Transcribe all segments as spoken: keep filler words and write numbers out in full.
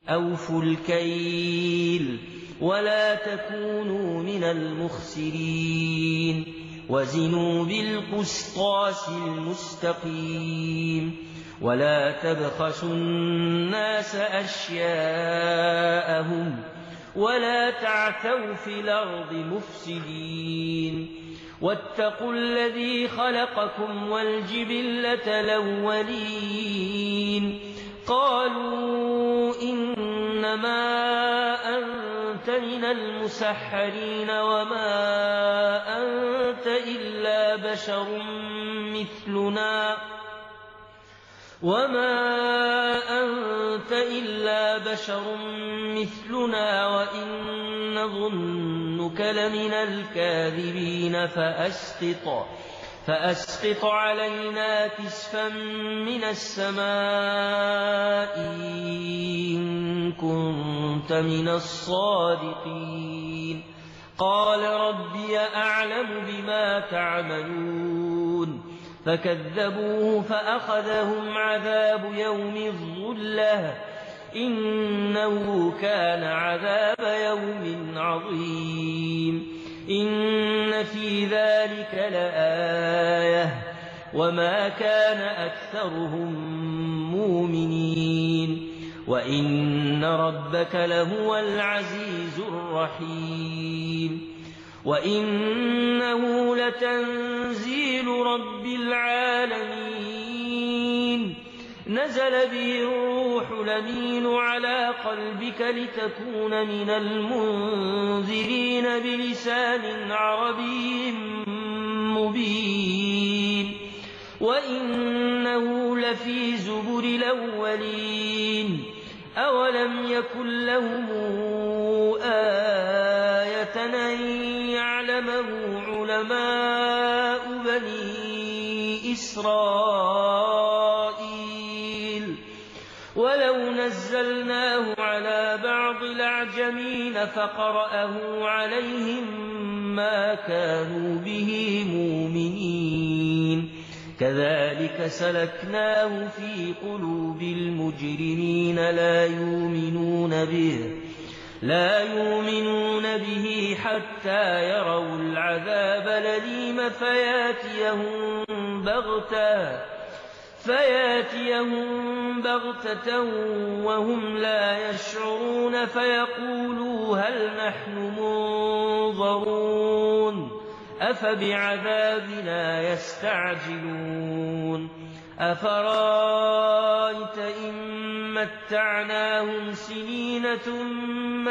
أوفوا الكيل ولا تكونوا من المخسرين وزنوا بالقسطاس المستقيم ولا تبخسوا الناس أشياءهم ولا تعثوا في الأرض مفسدين واتقوا الذي خلقكم والجبلة الأولين قالوا إنما أنت من المسحرين وما أنت إلا بشر مثلنا وما أنت إلا بشر مثلنا وإن نظنك لمن الكاذبين فأسقط فأسقط علينا كسفا من السماء إن كنت من الصادقين قال ربي أعلم بما تعملون فكذبوه فأخذهم عذاب يوم الظلة إنه كان عذاب يوم عظيم إن في ذلك لآية وما كان أكثرهم مؤمنين وإن ربك لهو العزيز الرحيم وإنه لتنزيل رب العالمين نزل به الروح الأمين على قلبك لتكون من المنذرين بلسان عربي مبين وإنه لفي زبر الأولين أولم يكن لهم آية أن يعلمه علماء بني إسرائيل ولو نزلناه على بعض الأعجمين فقرأه عليهم ما كانوا به مؤمنين كذلك سلكناه في قلوب المجرمين لا يؤمنون به لا يؤمنون به حتى يروا العذاب الأليم فياتيهم بغتة فياتيهم بغتة وهم لا يشعرون فيقولوا هل نحن منظرون أفبعذابنا يستعجلون أفرأيت إن متعناهم سنين ثم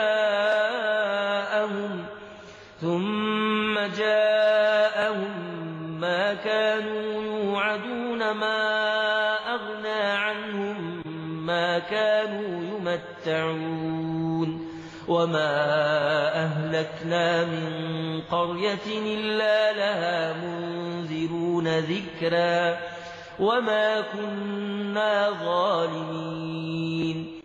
جاءهم ثم جاءهم ما كانوا يوعدون ما أغنى عنهم ما كانوا يمتعون وما أهلكنا من قرية إلا لها منذرون ذكرا وما كنا ظالمين